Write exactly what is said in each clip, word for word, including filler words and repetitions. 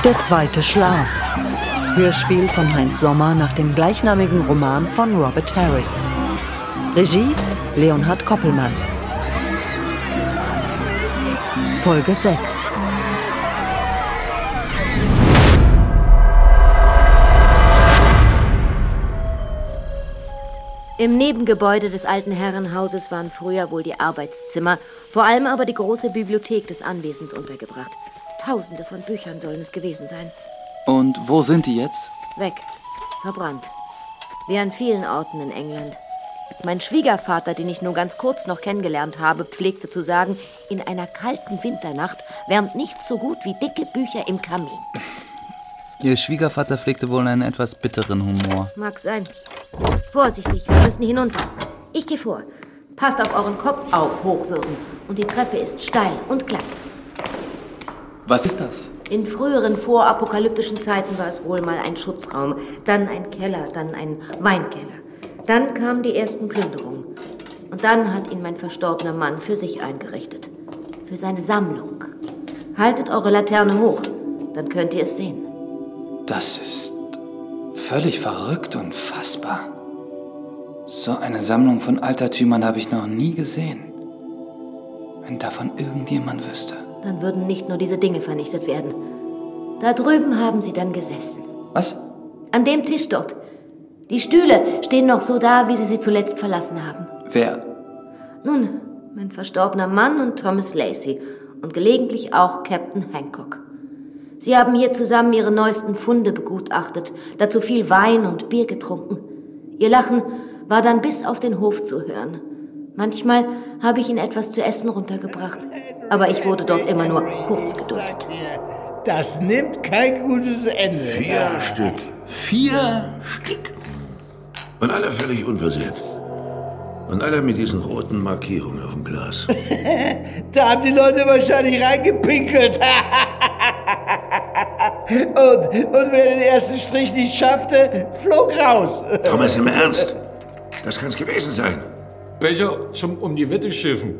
Der zweite Schlaf. Hörspiel von Heinz Sommer nach dem gleichnamigen Roman von Robert Harris. Regie Leonhard Koppelmann. Folge sechs. Im Nebengebäude des alten Herrenhauses waren früher wohl die Arbeitszimmer, vor allem aber die große Bibliothek des Anwesens untergebracht. Tausende von Büchern sollen es gewesen sein. Und wo sind die jetzt? Weg. Verbrannt. Wie an vielen Orten in England. Mein Schwiegervater, den ich nur ganz kurz noch kennengelernt habe, pflegte zu sagen, in einer kalten Winternacht wärmt nichts so gut wie dicke Bücher im Kamin. Ihr Schwiegervater pflegte wohl einen etwas bitteren Humor. Mag sein. Vorsichtig, wir müssen hinunter. Ich gehe vor. Passt auf euren Kopf auf, Hochwürden. Und die Treppe ist steil und glatt. Was ist das? In früheren vorapokalyptischen Zeiten war es wohl mal ein Schutzraum, dann ein Keller, dann ein Weinkeller. Dann kamen die ersten Plünderungen. Und dann hat ihn mein verstorbener Mann für sich eingerichtet. Für seine Sammlung. Haltet eure Laterne hoch, dann könnt ihr es sehen. Das ist völlig verrückt und fassbar. So eine Sammlung von Altertümern habe ich noch nie gesehen. Wenn davon irgendjemand wüsste. Dann würden nicht nur diese Dinge vernichtet werden. Da drüben haben sie dann gesessen. Was? An dem Tisch dort. Die Stühle stehen noch so da, wie sie sie zuletzt verlassen haben. Wer? Nun, mein verstorbener Mann und Thomas Lacey und gelegentlich auch Captain Hancock. Sie haben hier zusammen ihre neuesten Funde begutachtet, dazu viel Wein und Bier getrunken. Ihr Lachen war dann bis auf den Hof zu hören. Manchmal habe ich ihnen etwas zu essen runtergebracht, aber ich wurde dort immer nur kurz geduldet. Das nimmt kein gutes Ende. Vier Stück. Vier Stück. Und alle völlig unversehrt. Und alle mit diesen roten Markierungen auf dem Glas. Da haben die Leute wahrscheinlich reingepinkelt. und, und wer den ersten Strich nicht schaffte, flog raus. Thomas, im Ernst? Das kann's gewesen sein. Becher zum um die Wette schiffen.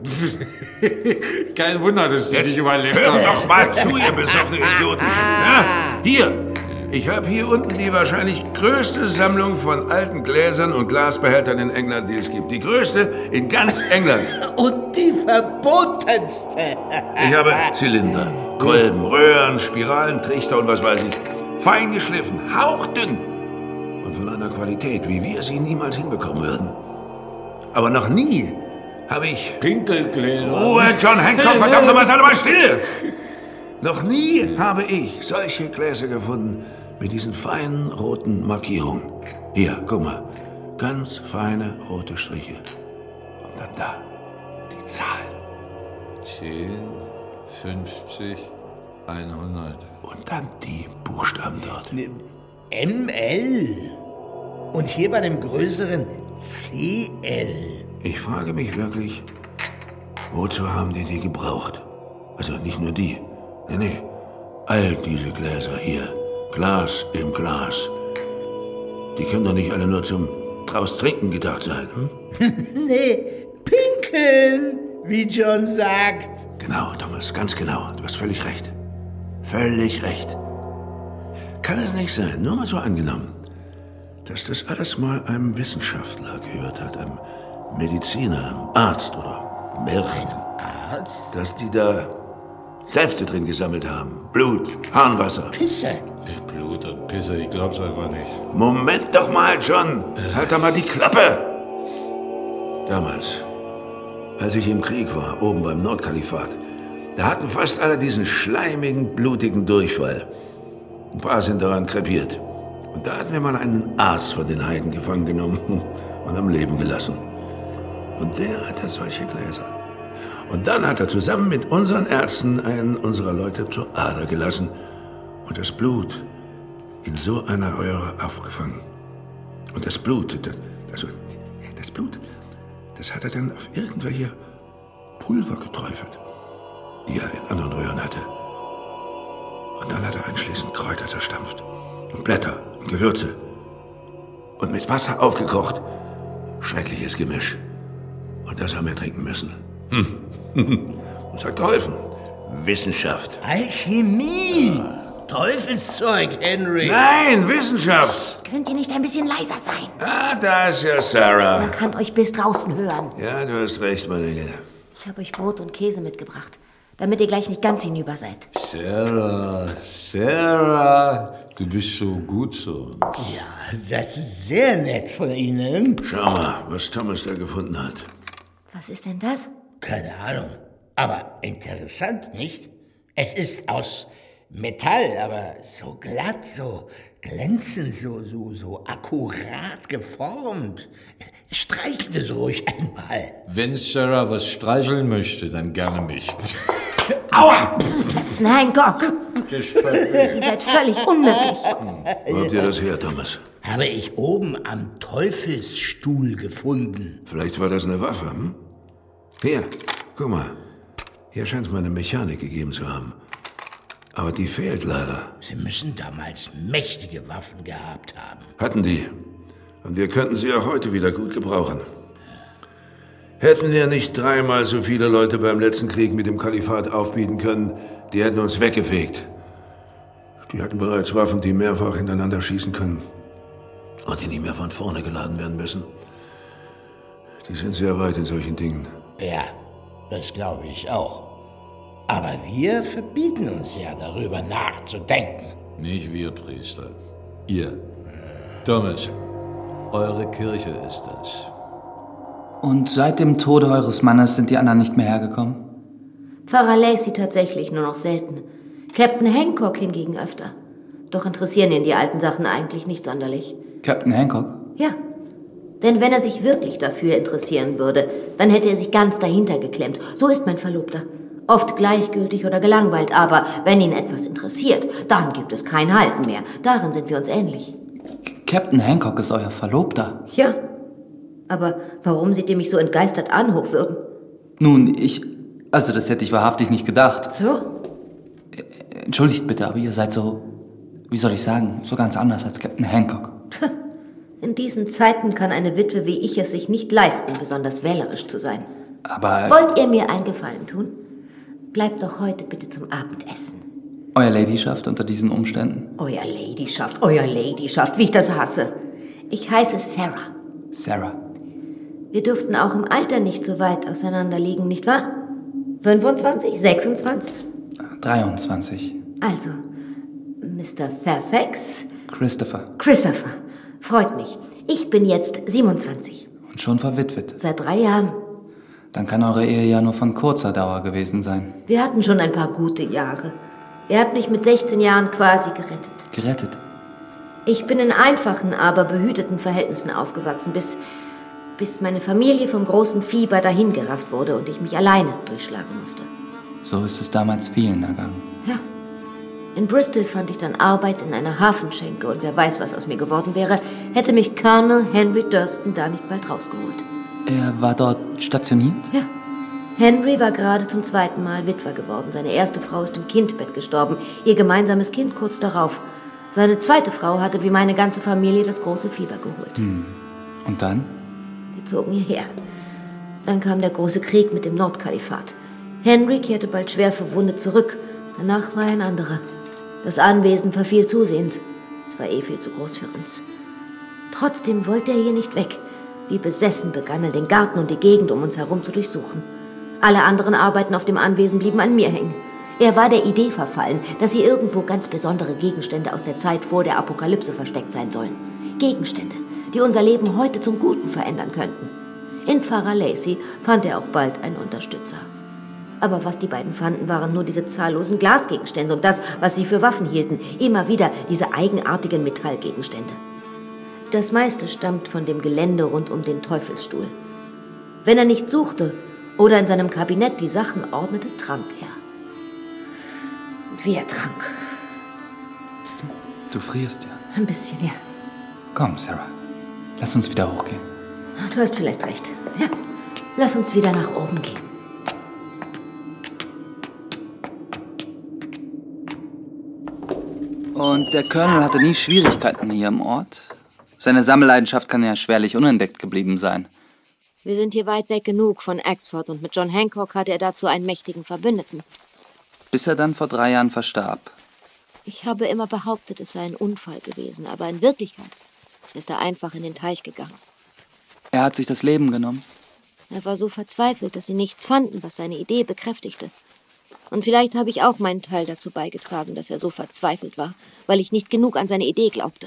Kein Wunder, dass die nicht überlebt haben. Hört doch mal zu, ihr besoffene Idioten. Ja, hier. Ich habe hier unten die wahrscheinlich größte Sammlung von alten Gläsern und Glasbehältern in England, die es gibt. Die größte in ganz England. Und die verbotenste. Ich habe Zylinder, Kolben, Röhren, Spiralen, Trichter und was weiß ich. Fein geschliffen, hauchdünn. Und von einer Qualität, wie wir sie niemals hinbekommen würden. Aber noch nie habe ich... Pinkelgläser. Ruhe, John Hancock, verdammt nochmal, sei doch mal still! Noch nie habe ich solche Gläser gefunden mit diesen feinen roten Markierungen. Hier, guck mal. Ganz feine rote Striche. Und dann da, die Zahl. zehn, fünfzig, hundert. Und dann die Buchstaben dort. M L. Und hier bei dem größeren C L. Ich frage mich wirklich, wozu haben die die gebraucht? Also nicht nur die. Nee, nee. All diese Gläser hier. Glas im Glas. Die können doch nicht alle nur zum draus trinken gedacht sein, hm? Nee, pinkeln, wie John sagt. Genau, Thomas, ganz genau. Du hast völlig recht. Völlig recht. Kann es nicht sein, nur mal so angenommen, dass das alles mal einem Wissenschaftler gehört hat, einem Mediziner, einem Arzt oder mehreren. Einem Arzt? Dass die da Säfte drin gesammelt haben. Blut, Harnwasser. Pisse. Blut und Pisse, ich glaub's einfach nicht. Moment doch mal, John. Halt doch mal die Klappe. Damals, als ich im Krieg war, oben beim Nordkalifat, da hatten fast alle diesen schleimigen, blutigen Durchfall. Ein paar sind daran krepiert. Und da hatten wir mal einen Arzt von den Heiden gefangen genommen und am Leben gelassen. Und der hatte solche Gläser. Und dann hat er zusammen mit unseren Ärzten einen unserer Leute zur Ader gelassen und das Blut in so einer Röhre aufgefangen. Und das Blut, das, also das Blut, das hat er dann auf irgendwelche Pulver geträufelt, die er in anderen Röhren hatte. Und dann hat er anschließend Kräuter zerstampft und Blätter und Gewürze und mit Wasser aufgekocht. Schreckliches Gemisch. Und das haben wir trinken müssen. Hm. Uns hat geholfen. Wissenschaft. Alchemie. Teufelszeug, Henry. Nein, Wissenschaft. Könnt ihr nicht ein bisschen leiser sein? Ah, da ist ja Sarah. Man kann euch bis draußen hören. Ja, du hast recht, meine Engel. Ich habe euch Brot und Käse mitgebracht, damit ihr gleich nicht ganz hinüber seid. Sarah, Sarah, du bist so gut so. Ja, das ist sehr nett von Ihnen. Schau mal, was Thomas da gefunden hat. Was ist denn das? Keine Ahnung. Aber interessant, nicht? Es ist aus Metall, aber so glatt, so glänzend, so, so, so akkurat geformt. Streichelt es ruhig einmal. Wenn Sarah was streicheln möchte, dann gerne mich. Aua! Nein, Gok! Ihr seid völlig unmöglich. Wo habt ihr das her, Thomas? Habe ich oben am Teufelsstuhl gefunden. Vielleicht war das eine Waffe, hm? Hier, guck mal. Hier scheint es mal eine Mechanik gegeben zu haben. Aber die fehlt leider. Sie müssen damals mächtige Waffen gehabt haben. Hatten die. Und wir könnten sie auch heute wieder gut gebrauchen. Hätten wir nicht dreimal so viele Leute beim letzten Krieg mit dem Kalifat aufbieten können, die hätten uns weggefegt. Die hatten bereits Waffen, die mehrfach hintereinander schießen können. Und die nicht mehr von vorne geladen werden müssen. Die sind sehr weit in solchen Dingen. Ja, das glaube ich auch. Aber wir verbieten uns ja, darüber nachzudenken. Nicht wir, Priester. Ihr. Thomas, eure Kirche ist das. Und seit dem Tode eures Mannes sind die anderen nicht mehr hergekommen? Pfarrer Lacey tatsächlich nur noch selten. Captain Hancock hingegen öfter. Doch interessieren ihn die alten Sachen eigentlich nicht sonderlich. Captain Hancock? Ja. Denn wenn er sich wirklich dafür interessieren würde, dann hätte er sich ganz dahinter geklemmt. So ist mein Verlobter. Oft gleichgültig oder gelangweilt, aber wenn ihn etwas interessiert, dann gibt es kein Halten mehr. Darin sind wir uns ähnlich. Captain Hancock ist euer Verlobter? Ja. Aber warum seht ihr mich so entgeistert an, Hochwürden? Nun, ich... Also, das hätte ich wahrhaftig nicht gedacht. So? Entschuldigt bitte, aber ihr seid so... Wie soll ich sagen? So ganz anders als Captain Hancock. In diesen Zeiten kann eine Witwe wie ich es sich nicht leisten, besonders wählerisch zu sein. Aber... Wollt ihr mir einen Gefallen tun? Bleibt doch heute bitte zum Abendessen. Euer Ladyschaft unter diesen Umständen? Euer Ladyschaft, euer Ladyschaft, wie ich das hasse. Ich heiße Sarah. Sarah. Wir dürften auch im Alter nicht so weit auseinander liegen, nicht wahr? fünfundzwanzig, sechsundzwanzig? dreiundzwanzig. Also, Mister Fairfax? Christopher. Christopher. Freut mich. Ich bin jetzt siebenundzwanzig. Und schon verwitwet. Seit drei Jahren. Dann kann eure Ehe ja nur von kurzer Dauer gewesen sein. Wir hatten schon ein paar gute Jahre. Er hat mich mit sechzehn Jahren quasi gerettet. Gerettet? Ich bin in einfachen, aber behüteten Verhältnissen aufgewachsen, bis, bis meine Familie vom großen Fieber dahingerafft wurde und ich mich alleine durchschlagen musste. So ist es damals vielen ergangen. Ja. In Bristol fand ich dann Arbeit in einer Hafenschenke und wer weiß, was aus mir geworden wäre, hätte mich Colonel Henry Durston da nicht bald rausgeholt. Er war dort stationiert? Ja. Henry war gerade zum zweiten Mal Witwer geworden. Seine erste Frau ist im Kindbett gestorben, ihr gemeinsames Kind kurz darauf. Seine zweite Frau hatte wie meine ganze Familie das große Fieber geholt. Hm. Und dann? Wir zogen hierher. Dann kam der große Krieg mit dem Nordkalifat. Henry kehrte bald schwer verwundet zurück. Danach war er ein anderer. Das Anwesen verfiel zusehends. Es war eh viel zu groß für uns. Trotzdem wollte er hier nicht weg. Wie besessen begann er, den Garten und die Gegend um uns herum zu durchsuchen. Alle anderen Arbeiten auf dem Anwesen blieben an mir hängen. Er war der Idee verfallen, dass hier irgendwo ganz besondere Gegenstände aus der Zeit vor der Apokalypse versteckt sein sollen. Gegenstände, die unser Leben heute zum Guten verändern könnten. In Pfarrer Lacey fand er auch bald einen Unterstützer. Aber was die beiden fanden, waren nur diese zahllosen Glasgegenstände und das, was sie für Waffen hielten. Immer wieder diese eigenartigen Metallgegenstände. Das meiste stammt von dem Gelände rund um den Teufelsstuhl. Wenn er nicht suchte oder in seinem Kabinett die Sachen ordnete, trank er. Und wie er trank. Du frierst ja. Ein bisschen, ja. Komm, Sarah. Lass uns wieder hochgehen. Du hast vielleicht recht. Ja. Lass uns wieder nach oben gehen. Und der Colonel hatte nie Schwierigkeiten hier im Ort? Seine Sammelleidenschaft kann ja schwerlich unentdeckt geblieben sein. Wir sind hier weit weg genug von Axford und mit John Hancock hatte er dazu einen mächtigen Verbündeten. Bis er dann vor drei Jahren verstarb. Ich habe immer behauptet, es sei ein Unfall gewesen, aber in Wirklichkeit ist er einfach in den Teich gegangen. Er hat sich das Leben genommen. Er war so verzweifelt, dass sie nichts fanden, was seine Idee bekräftigte. Und vielleicht habe ich auch meinen Teil dazu beigetragen, dass er so verzweifelt war, weil ich nicht genug an seine Idee glaubte.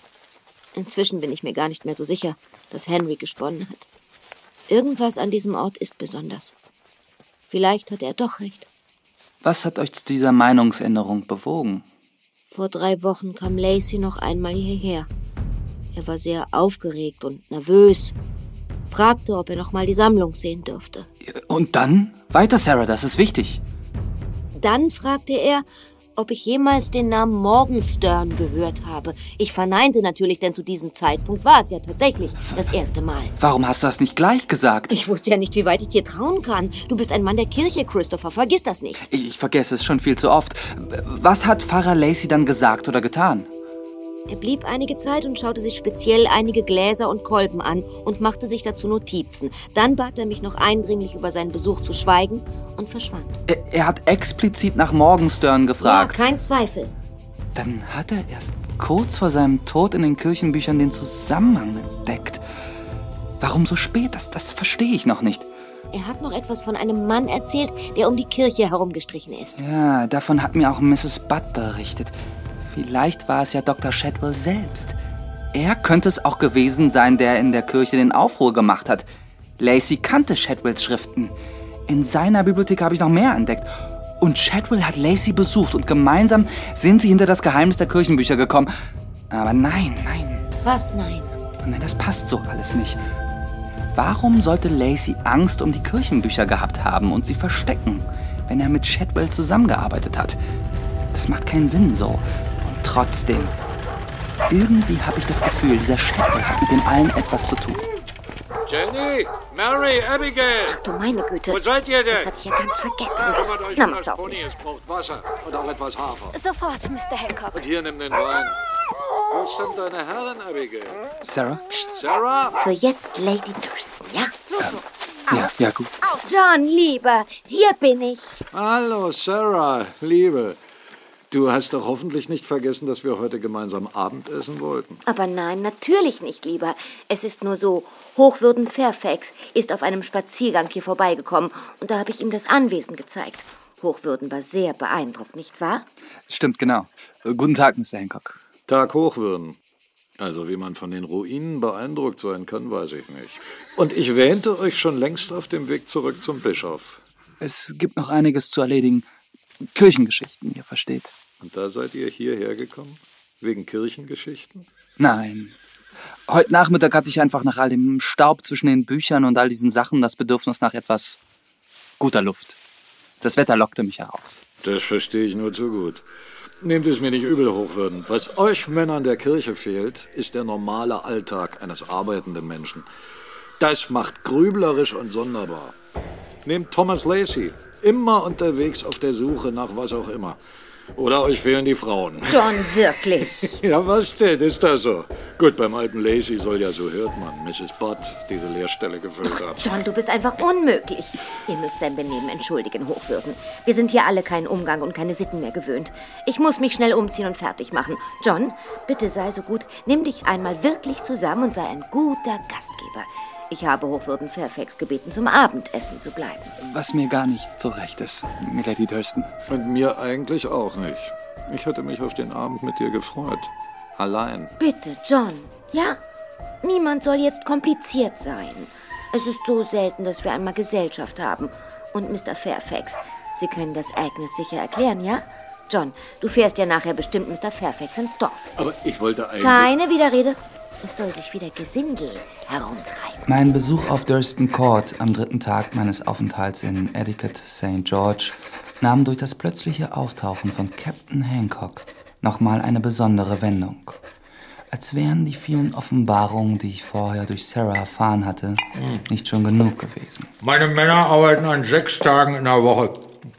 Inzwischen bin ich mir gar nicht mehr so sicher, dass Henry gesponnen hat. Irgendwas an diesem Ort ist besonders. Vielleicht hat er doch recht. Was hat euch zu dieser Meinungsänderung bewogen? Vor drei Wochen kam Lacey noch einmal hierher. Er war sehr aufgeregt und nervös. Fragte, ob er noch mal die Sammlung sehen dürfte. Und dann? Weiter, Sarah, das ist wichtig. Dann fragte er, ob ich jemals den Namen Morgenstern gehört habe. Ich verneinte natürlich, denn zu diesem Zeitpunkt war es ja tatsächlich das erste Mal. Warum hast du das nicht gleich gesagt? Ich wusste ja nicht, wie weit ich dir trauen kann. Du bist ein Mann der Kirche, Christopher. Vergiss das nicht. Ich vergesse es schon viel zu oft. Was hat Pfarrer Lacey dann gesagt oder getan? Er blieb einige Zeit und schaute sich speziell einige Gläser und Kolben an und machte sich dazu Notizen. Dann bat er mich noch eindringlich über seinen Besuch zu schweigen und verschwand. Er, er hat explizit nach Morgenstern gefragt. Ja, kein Zweifel. Dann hat er erst kurz vor seinem Tod in den Kirchenbüchern den Zusammenhang entdeckt. Warum so spät? Das, das verstehe ich noch nicht. Er hat noch etwas von einem Mann erzählt, der um die Kirche herumgestrichen ist. Ja, davon hat mir auch Misses Budd berichtet. Vielleicht war es ja Doktor Shadwell selbst. Er könnte es auch gewesen sein, der in der Kirche den Aufruhr gemacht hat. Lacey kannte Shadwells Schriften. In seiner Bibliothek habe ich noch mehr entdeckt. Und Shadwell hat Lacey besucht und gemeinsam sind sie hinter das Geheimnis der Kirchenbücher gekommen. Aber nein, nein. Was nein? Nein, das passt so alles nicht. Warum sollte Lacey Angst um die Kirchenbücher gehabt haben und sie verstecken, wenn er mit Shadwell zusammengearbeitet hat? Das macht keinen Sinn so. Trotzdem, irgendwie habe ich das Gefühl, dieser Shadwell hat mit den allen etwas zu tun. Jenny, Mary, Abigail. Ach du meine Güte. Wo seid ihr denn? Das hatte ich ja ganz vergessen. Kümmert euch Na, um macht das auch Pony. nichts. Es braucht Wasser und auch etwas Hafer. Sofort, Mister Hancock. Und hier, nimm den Wein. Wo ist denn deine Herrin, Abigail? Sarah? Sarah? Für jetzt Lady Thurston, ja? Ja, ja, gut. John, Lieber, hier bin ich. Hallo, Sarah, Liebe. Du hast doch hoffentlich nicht vergessen, dass wir heute gemeinsam Abendessen wollten. Aber nein, natürlich nicht, Lieber. Es ist nur so, Hochwürden Fairfax ist auf einem Spaziergang hier vorbeigekommen und da habe ich ihm das Anwesen gezeigt. Hochwürden war sehr beeindruckt, nicht wahr? Stimmt, genau. Guten Tag, Mister Hancock. Tag Hochwürden. Also wie man von den Ruinen beeindruckt sein kann, weiß ich nicht. Und ich wähnte euch schon längst auf dem Weg zurück zum Bischof. Es gibt noch einiges zu erledigen. Kirchengeschichten, ihr versteht. Und da seid ihr hierher gekommen? Wegen Kirchengeschichten? Nein. Heute Nachmittag hatte ich einfach nach all dem Staub zwischen den Büchern und all diesen Sachen das Bedürfnis nach etwas guter Luft. Das Wetter lockte mich heraus. Das verstehe ich nur zu gut. Nehmt es mir nicht übel, Hochwürden. Was euch Männern der Kirche fehlt, ist der normale Alltag eines arbeitenden Menschen. Das macht grüblerisch und sonderbar. Nehmt Thomas Lacey. Immer unterwegs auf der Suche nach was auch immer. Oder euch fehlen die Frauen. John, wirklich? Ja, was denn? Ist das so? Gut, beim alten Lacey soll ja, so hört man, Misses Budd diese Leerstelle gefüllt haben. John, du bist einfach unmöglich. Ihr müsst sein Benehmen entschuldigen, Hochwürden. Wir sind hier alle keinen Umgang und keine Sitten mehr gewöhnt. Ich muss mich schnell umziehen und fertig machen. John, bitte sei so gut, nimm dich einmal wirklich zusammen und sei ein guter Gastgeber. Ich habe Hochwürden Fairfax gebeten, zum Abendessen zu bleiben. Was mir gar nicht so recht ist, Milady Thurston. Und mir eigentlich auch nicht. Ich hatte mich auf den Abend mit dir gefreut. Allein. Bitte, John. Ja? Niemand soll jetzt kompliziert sein. Es ist so selten, dass wir einmal Gesellschaft haben. Und Mister Fairfax, Sie können das Agnes sicher erklären, ja? John, du fährst ja nachher bestimmt Mister Fairfax ins Dorf. Aber ich wollte eigentlich... Keine Widerrede. Es soll sich wieder Gesindel herumtreiben. Mein Besuch auf Durston Court am dritten Tag meines Aufenthalts in Etiquette Sankt George nahm durch das plötzliche Auftauchen von Captain Hancock nochmal eine besondere Wendung. Als wären die vielen Offenbarungen, die ich vorher durch Sarah erfahren hatte, hm. nicht schon genug gewesen. Meine Männer arbeiten an sechs Tagen in der Woche.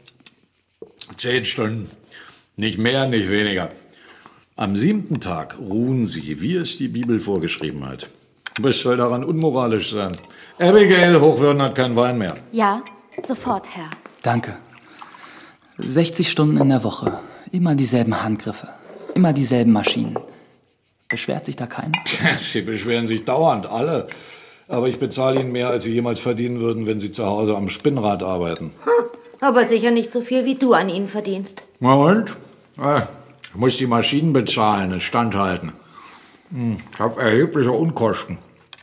Zehn Stunden. Nicht mehr, nicht weniger. Am siebten Tag ruhen sie, wie es die Bibel vorgeschrieben hat. Was soll daran unmoralisch sein? Abigail, Hochwürden hat keinen Wein mehr. Ja, sofort, Herr. Danke. sechzig Stunden in der Woche. Immer dieselben Handgriffe, immer dieselben Maschinen. Beschwert sich da keiner? Sie beschweren sich dauernd, alle. Aber ich bezahle Ihnen mehr, als Sie jemals verdienen würden, wenn Sie zu Hause am Spinnrad arbeiten. Hm, aber sicher nicht so viel, wie du an ihnen verdienst. Na und? Ich muss die Maschinen bezahlen, instand halten. Ich habe erhebliche Unkosten.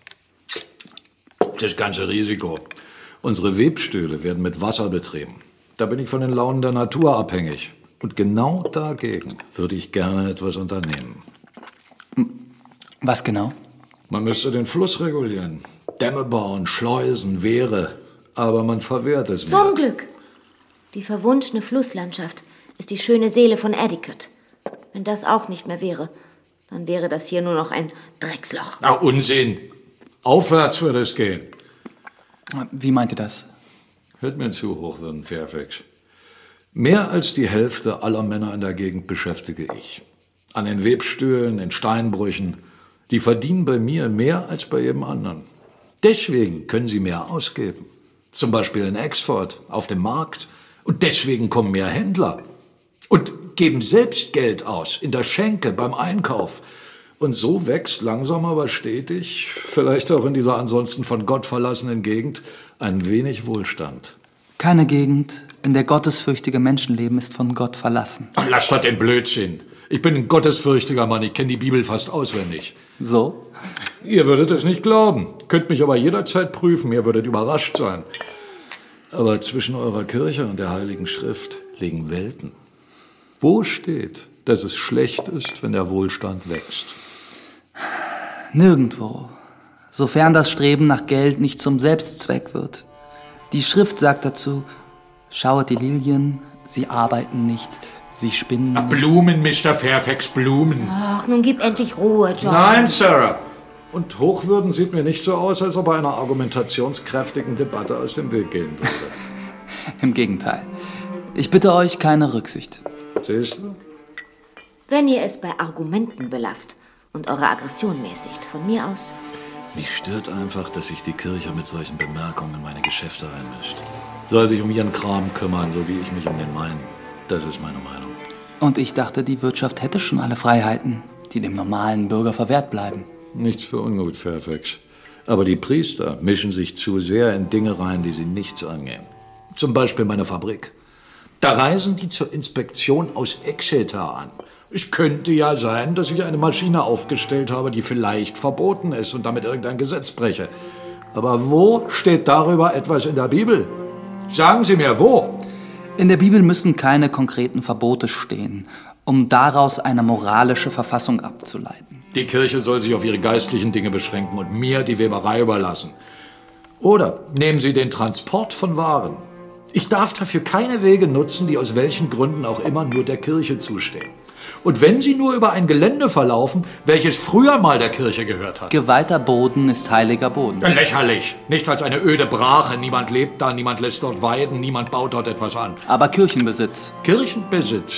Das ganze Risiko. Unsere Webstühle werden mit Wasser betrieben. Da bin ich von den Launen der Natur abhängig. Und genau dagegen würde ich gerne etwas unternehmen. Was genau? Man müsste den Fluss regulieren. Dämme bauen, Schleusen, Wehre. Aber man verwehrt es mir. Zum Glück. Die verwunschene Flusslandschaft ist die schöne Seele von Addicott. Wenn das auch nicht mehr wäre, dann wäre das hier nur noch ein Drecksloch. Na, Unsinn. Aufwärts würde es gehen. Wie meint ihr das? Hört mir zu, Hochwürden Fairfax. Mehr als die Hälfte aller Männer in der Gegend beschäftige ich. An den Webstühlen, den Steinbrüchen. Die verdienen bei mir mehr als bei jedem anderen. Deswegen können sie mehr ausgeben. Zum Beispiel in Exford, auf dem Markt. Und deswegen kommen mehr Händler. Und geben selbst Geld aus, in der Schenke, beim Einkauf. Und so wächst langsam aber stetig, vielleicht auch in dieser ansonsten von Gott verlassenen Gegend, ein wenig Wohlstand. Keine Gegend, in der gottesfürchtige Menschen leben, ist von Gott verlassen. Ach, lass doch den Blödsinn. Ich bin ein gottesfürchtiger Mann, ich kenne die Bibel fast auswendig. So? Ihr würdet es nicht glauben, könnt mich aber jederzeit prüfen, ihr würdet überrascht sein. Aber zwischen eurer Kirche und der Heiligen Schrift liegen Welten. Wo steht, dass es schlecht ist, wenn der Wohlstand wächst? Nirgendwo. Sofern das Streben nach Geld nicht zum Selbstzweck wird. Die Schrift sagt dazu, schauet die Lilien, sie arbeiten nicht, sie spinnen nicht. Blumen, Mister Fairfax, Blumen. Ach, nun gib endlich Ruhe, John. Nein, Sarah. Und Hochwürden sieht mir nicht so aus, als ob er einer argumentationskräftigen Debatte aus dem Weg gehen würde. Im Gegenteil. Ich bitte euch keine Rücksicht. Siehst du? Wenn ihr es bei Argumenten belasst und eure Aggression mäßigt, von mir aus. Mich stört einfach, dass sich die Kirche mit solchen Bemerkungen in meine Geschäfte einmischt. Soll sich um ihren Kram kümmern, so wie ich mich um den meinen. Das ist meine Meinung. Und ich dachte, die Wirtschaft hätte schon alle Freiheiten, die dem normalen Bürger verwehrt bleiben. Nichts für ungut, Fairfax. Aber die Priester mischen sich zu sehr in Dinge rein, die sie nichts angehen. Zum Beispiel meine Fabrik. Da reisen die zur Inspektion aus Exeter an. Es könnte ja sein, dass ich eine Maschine aufgestellt habe, die vielleicht verboten ist und damit irgendein Gesetz breche. Aber wo steht darüber etwas in der Bibel? Sagen Sie mir, wo? In der Bibel müssen keine konkreten Verbote stehen, um daraus eine moralische Verfassung abzuleiten. Die Kirche soll sich auf ihre geistlichen Dinge beschränken und mir die Weberei überlassen. Oder nehmen Sie den Transport von Waren. Ich darf dafür keine Wege nutzen, die aus welchen Gründen auch immer nur der Kirche zustehen. Und wenn sie nur über ein Gelände verlaufen, welches früher mal der Kirche gehört hat. Geweihter Boden ist heiliger Boden. Lächerlich. Nichts als eine öde Brache. Niemand lebt da, niemand lässt dort weiden, niemand baut dort etwas an. Aber Kirchenbesitz. Kirchenbesitz.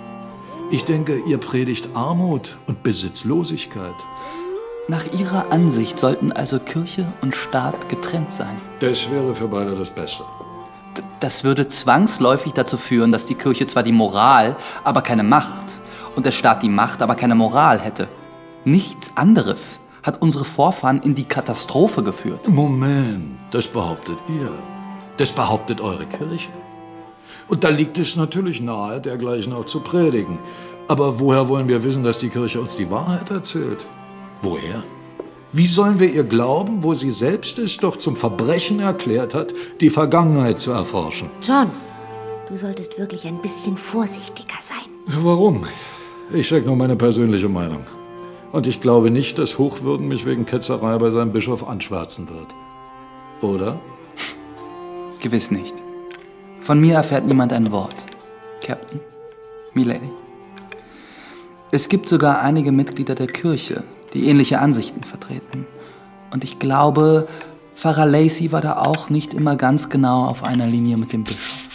Ich denke, ihr predigt Armut und Besitzlosigkeit. Nach ihrer Ansicht sollten also Kirche und Staat getrennt sein. Das wäre für beide das Beste. D- Das würde zwangsläufig dazu führen, dass die Kirche zwar die Moral, aber keine Macht und der Staat die Macht, aber keine Moral hätte. Nichts anderes hat unsere Vorfahren in die Katastrophe geführt. Moment, das behauptet ihr. Das behauptet eure Kirche. Und da liegt es natürlich nahe, dergleichen auch zu predigen. Aber woher wollen wir wissen, dass die Kirche uns die Wahrheit erzählt? Woher? Wie sollen wir ihr glauben, wo sie selbst es doch zum Verbrechen erklärt hat, die Vergangenheit zu erforschen? John, du solltest wirklich ein bisschen vorsichtiger sein. Warum? Ich sage nur meine persönliche Meinung. Und ich glaube nicht, dass Hochwürden mich wegen Ketzerei bei seinem Bischof anschwärzen wird. Oder? Gewiss nicht. Von mir erfährt niemand ein Wort. Captain, Milady. Es gibt sogar einige Mitglieder der Kirche, die ähnliche Ansichten vertreten. Und ich glaube, Pfarrer Lacey war da auch nicht immer ganz genau auf einer Linie mit dem Bischof.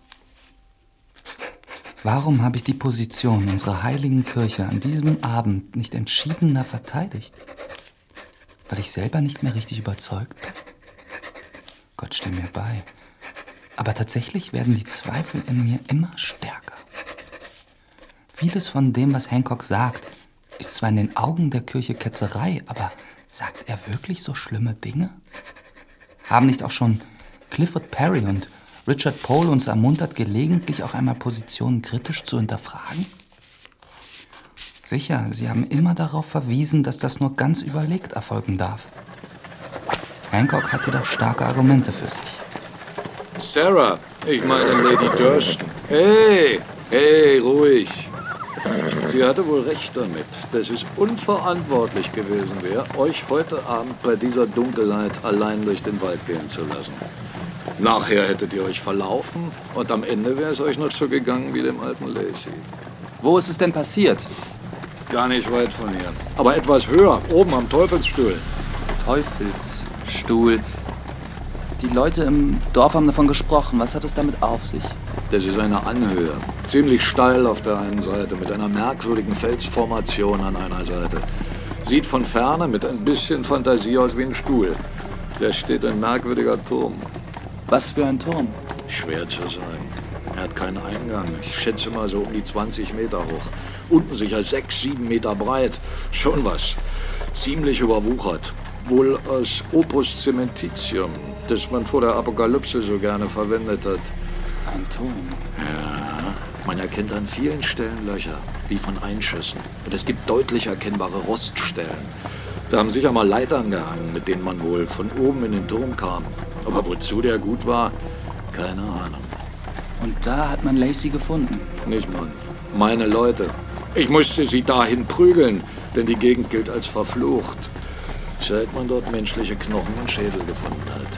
Warum habe ich die Position unserer heiligen Kirche an diesem Abend nicht entschiedener verteidigt? Weil ich selber nicht mehr richtig überzeugt bin? Gott steh mir bei. Aber tatsächlich werden die Zweifel in mir immer stärker. Vieles von dem, was Hancock sagt, ist zwar in den Augen der Kirche Ketzerei, aber sagt er wirklich so schlimme Dinge? Haben nicht auch schon Clifford Perry und Richard Pohl uns ermuntert, gelegentlich auch einmal Positionen kritisch zu hinterfragen? Sicher, sie haben immer darauf verwiesen, dass das nur ganz überlegt erfolgen darf. Hancock hat jedoch starke Argumente für sich. Sarah, ich meine Lady Durston. Hey, hey, ruhig. Sie hatte wohl recht damit, dass es unverantwortlich gewesen wäre, euch heute Abend bei dieser Dunkelheit allein durch den Wald gehen zu lassen. Nachher hättet ihr euch verlaufen und am Ende wäre es euch noch so gegangen wie dem alten Lacey. Wo ist es denn passiert? Gar nicht weit von hier. Aber etwas höher, oben am Teufelsstuhl. Teufelsstuhl. Die Leute im Dorf haben davon gesprochen. Was hat es damit auf sich? Das ist eine Anhöhe. Ziemlich steil auf der einen Seite, mit einer merkwürdigen Felsformation an einer Seite. Sieht von Ferne mit ein bisschen Fantasie aus wie ein Stuhl. Da steht ein merkwürdiger Turm. Was für ein Turm? Schwer zu sagen. Er hat keinen Eingang. Ich schätze mal so um die zwanzig Meter hoch. Unten sicher sechs, sieben Meter breit. Schon was. Ziemlich überwuchert. Wohl aus Opus Cementitium, das man vor der Apokalypse so gerne verwendet hat. Ein Turm? Ja. Man erkennt an vielen Stellen Löcher, wie von Einschüssen. Und es gibt deutlich erkennbare Roststellen. Da haben sicher mal Leitern gehangen, mit denen man wohl von oben in den Turm kam. Aber wozu der gut war, keine Ahnung. Und da hat man Lacey gefunden? Nicht Mann. Meine Leute. Ich musste sie dahin prügeln, denn die Gegend gilt als verflucht. Seit man dort menschliche Knochen und Schädel gefunden hat.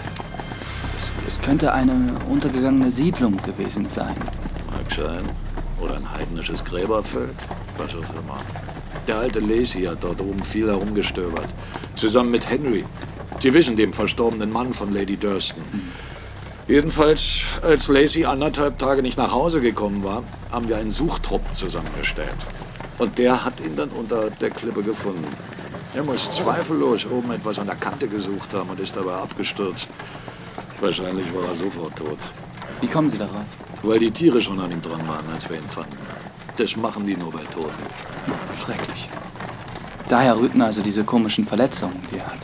Es, es könnte eine untergegangene Siedlung gewesen sein. Mag sein. Oder ein heidnisches Gräberfeld. Was auch immer. Der alte Lacey hat dort oben viel herumgestöbert. Zusammen mit Henry. Sie wissen, dem verstorbenen Mann von Lady Durston. Hm. Jedenfalls, als Lacey anderthalb Tage nicht nach Hause gekommen war, haben wir einen Suchtrupp zusammengestellt. Und der hat ihn dann unter der Klippe gefunden. Er muss zweifellos oben etwas an der Kante gesucht haben und ist dabei abgestürzt. Wahrscheinlich war er sofort tot. Wie kommen Sie darauf? Weil die Tiere schon an ihm dran waren, als wir ihn fanden. Das machen die nur bei Toten. Schrecklich. Daher rührten also diese komischen Verletzungen, die er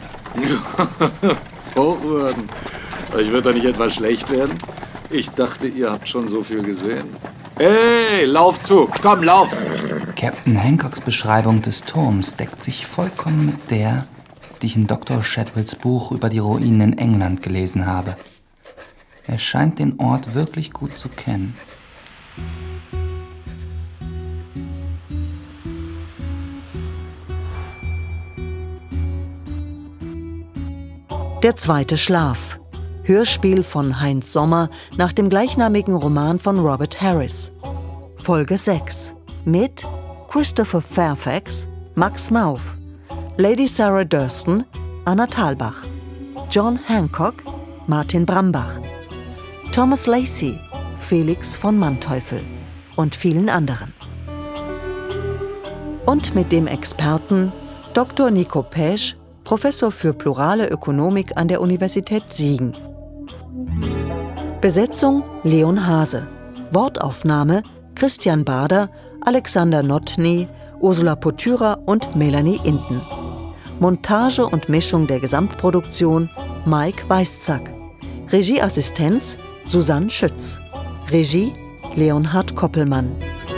hatte. Hochwürden. Euch wird da nicht etwas schlecht werden? Ich dachte, ihr habt schon so viel gesehen. Hey, lauf zu! Komm, lauf! Captain Hancocks Beschreibung des Turms deckt sich vollkommen mit der, die ich in Doktor Shadwells Buch über die Ruinen in England gelesen habe. Er scheint den Ort wirklich gut zu kennen. Der zweite Schlaf. Hörspiel von Heinz Sommer nach dem gleichnamigen Roman von Robert Harris. Folge sechs. Mit Christopher Fairfax, Max Mauff, Lady Sarah Durston, Anna Thalbach, John Hancock, Martin Brambach, Thomas Lacey, Felix von Manteuffel und vielen anderen. Und mit dem Experten Doktor Nico Pesch, Professor für Plurale Ökonomik an der Universität Siegen. Besetzung Leon Hase. Wortaufnahme Christian Bader, Alexander Notny, Ursula Potyra und Melanie Inten. Montage und Mischung der Gesamtproduktion Mike Weißzack. Regieassistenz Susanne Schütz. Regie Leonhard Koppelmann.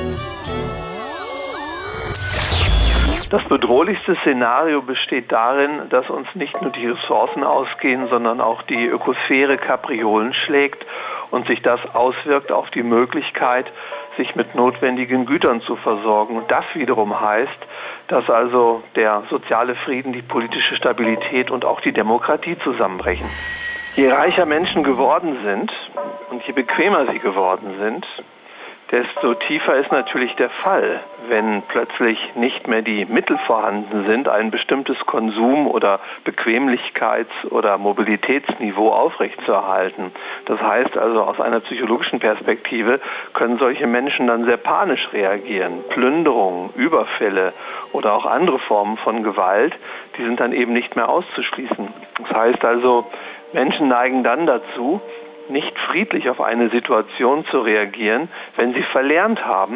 Das bedrohlichste Szenario besteht darin, dass uns nicht nur die Ressourcen ausgehen, sondern auch die Ökosphäre Kapriolen schlägt und sich das auswirkt auf die Möglichkeit, sich mit notwendigen Gütern zu versorgen. Und das wiederum heißt, dass also der soziale Frieden, die politische Stabilität und auch die Demokratie zusammenbrechen. Je reicher Menschen geworden sind und je bequemer sie geworden sind, desto tiefer ist natürlich der Fall, wenn plötzlich nicht mehr die Mittel vorhanden sind, ein bestimmtes Konsum- oder Bequemlichkeits- oder Mobilitätsniveau aufrechtzuerhalten. Das heißt also, aus einer psychologischen Perspektive können solche Menschen dann sehr panisch reagieren. Plünderungen, Überfälle oder auch andere Formen von Gewalt, die sind dann eben nicht mehr auszuschließen. Das heißt also, Menschen neigen dann dazu, nicht friedlich auf eine Situation zu reagieren, wenn sie verlernt haben,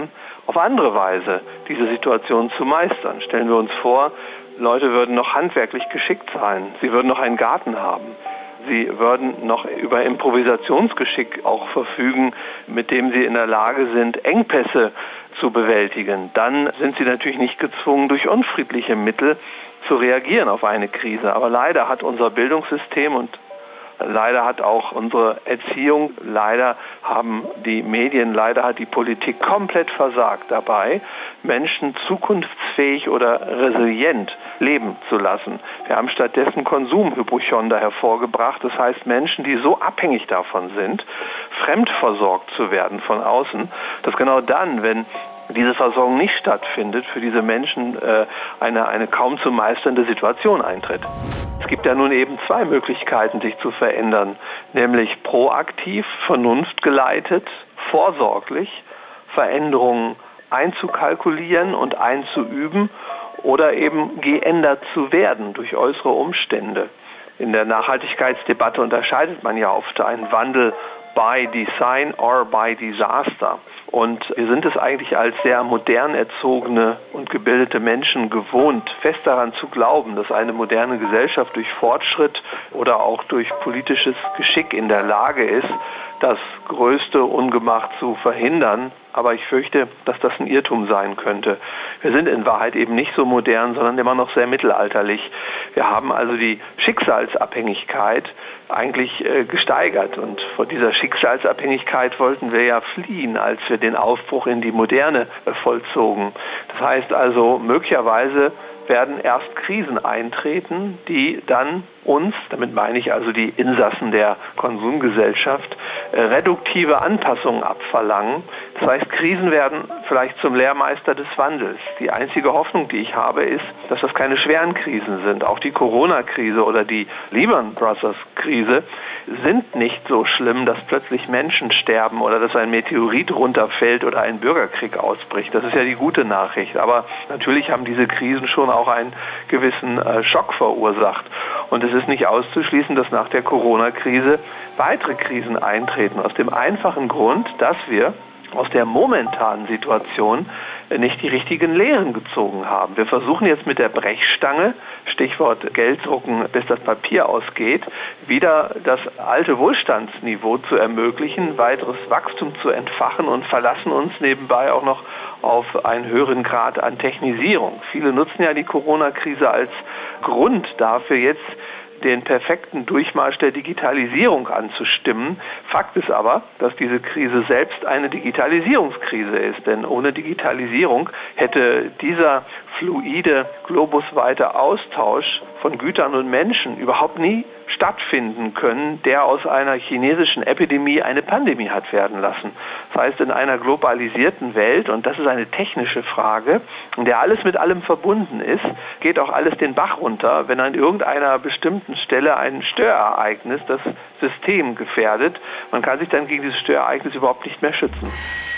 auf andere Weise diese Situation zu meistern. Stellen wir uns vor, Leute würden noch handwerklich geschickt sein, sie würden noch einen Garten haben. Sie würden noch über Improvisationsgeschick auch verfügen, mit dem sie in der Lage sind, Engpässe zu bewältigen. Dann sind sie natürlich nicht gezwungen, durch unfriedliche Mittel zu reagieren auf eine Krise. Aber leider hat unser Bildungssystem und leider hat auch unsere Erziehung, leider haben die Medien, leider hat die Politik komplett versagt dabei, Menschen zukunftsfähig oder resilient leben zu lassen. Wir haben stattdessen Konsumhypochonder hervorgebracht, das heißt Menschen, die so abhängig davon sind, fremdversorgt zu werden von außen, dass genau dann, wenn diese Versorgung nicht stattfindet, für diese Menschen äh, eine, eine kaum zu meisternde Situation eintritt. Es gibt ja nun eben zwei Möglichkeiten, sich zu verändern, nämlich proaktiv, vernunftgeleitet, vorsorglich Veränderungen einzukalkulieren und einzuüben oder eben geändert zu werden durch äußere Umstände. In der Nachhaltigkeitsdebatte unterscheidet man ja oft einen Wandel by Design or by Disaster. Und wir sind es eigentlich als sehr modern erzogene und gebildete Menschen gewohnt, fest daran zu glauben, dass eine moderne Gesellschaft durch Fortschritt oder auch durch politisches Geschick in der Lage ist, das größte Ungemach zu verhindern. Aber ich fürchte, dass das ein Irrtum sein könnte. Wir sind in Wahrheit eben nicht so modern, sondern immer noch sehr mittelalterlich. Wir haben also die Schicksalsabhängigkeit eigentlich äh, gesteigert. Und vor dieser Schicksalsabhängigkeit wollten wir ja fliehen, als wir den Aufbruch in die Moderne äh, vollzogen. Das heißt also, möglicherweise werden erst Krisen eintreten, die dann uns, damit meine ich also die Insassen der Konsumgesellschaft, äh, reduktive Anpassungen abverlangen. Das heißt, Krisen werden vielleicht zum Lehrmeister des Wandels. Die einzige Hoffnung, die ich habe, ist, dass das keine schweren Krisen sind. Auch die Corona-Krise oder die Lehman Brothers-Krise sind nicht so schlimm, dass plötzlich Menschen sterben oder dass ein Meteorit runterfällt oder ein Bürgerkrieg ausbricht. Das ist ja die gute Nachricht. Aber natürlich haben diese Krisen schon auch einen gewissen äh, Schock verursacht. Und es ist nicht auszuschließen, dass nach der Corona-Krise weitere Krisen eintreten. Aus dem einfachen Grund, dass wir aus der momentanen Situation nicht die richtigen Lehren gezogen haben. Wir versuchen jetzt mit der Brechstange, Stichwort Gelddrucken, bis das Papier ausgeht, wieder das alte Wohlstandsniveau zu ermöglichen, weiteres Wachstum zu entfachen und verlassen uns nebenbei auch noch auf einen höheren Grad an Technisierung. Viele nutzen ja die Corona-Krise als Grund dafür, jetzt den perfekten Durchmarsch der Digitalisierung anzustimmen. Fakt ist aber, dass diese Krise selbst eine Digitalisierungskrise ist, denn ohne Digitalisierung hätte dieser fluide, globusweite Austausch von Gütern und Menschen überhaupt nie stattfinden können, der aus einer chinesischen Epidemie eine Pandemie hat werden lassen. Das heißt, in einer globalisierten Welt, und das ist eine technische Frage, in der alles mit allem verbunden ist, geht auch alles den Bach runter, wenn an irgendeiner bestimmten Stelle ein Störereignis das System gefährdet. Man kann sich dann gegen dieses Störereignis überhaupt nicht mehr schützen.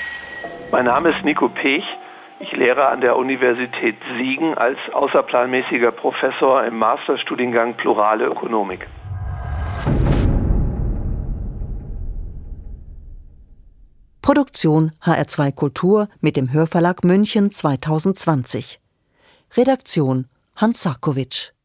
Mein Name ist Nico Pech. Ich lehre an der Universität Siegen als außerplanmäßiger Professor im Masterstudiengang Plurale Ökonomik. Produktion H R zwei Kultur mit dem Hörverlag München zweitausendzwanzig. Redaktion Hans Sarkowitsch.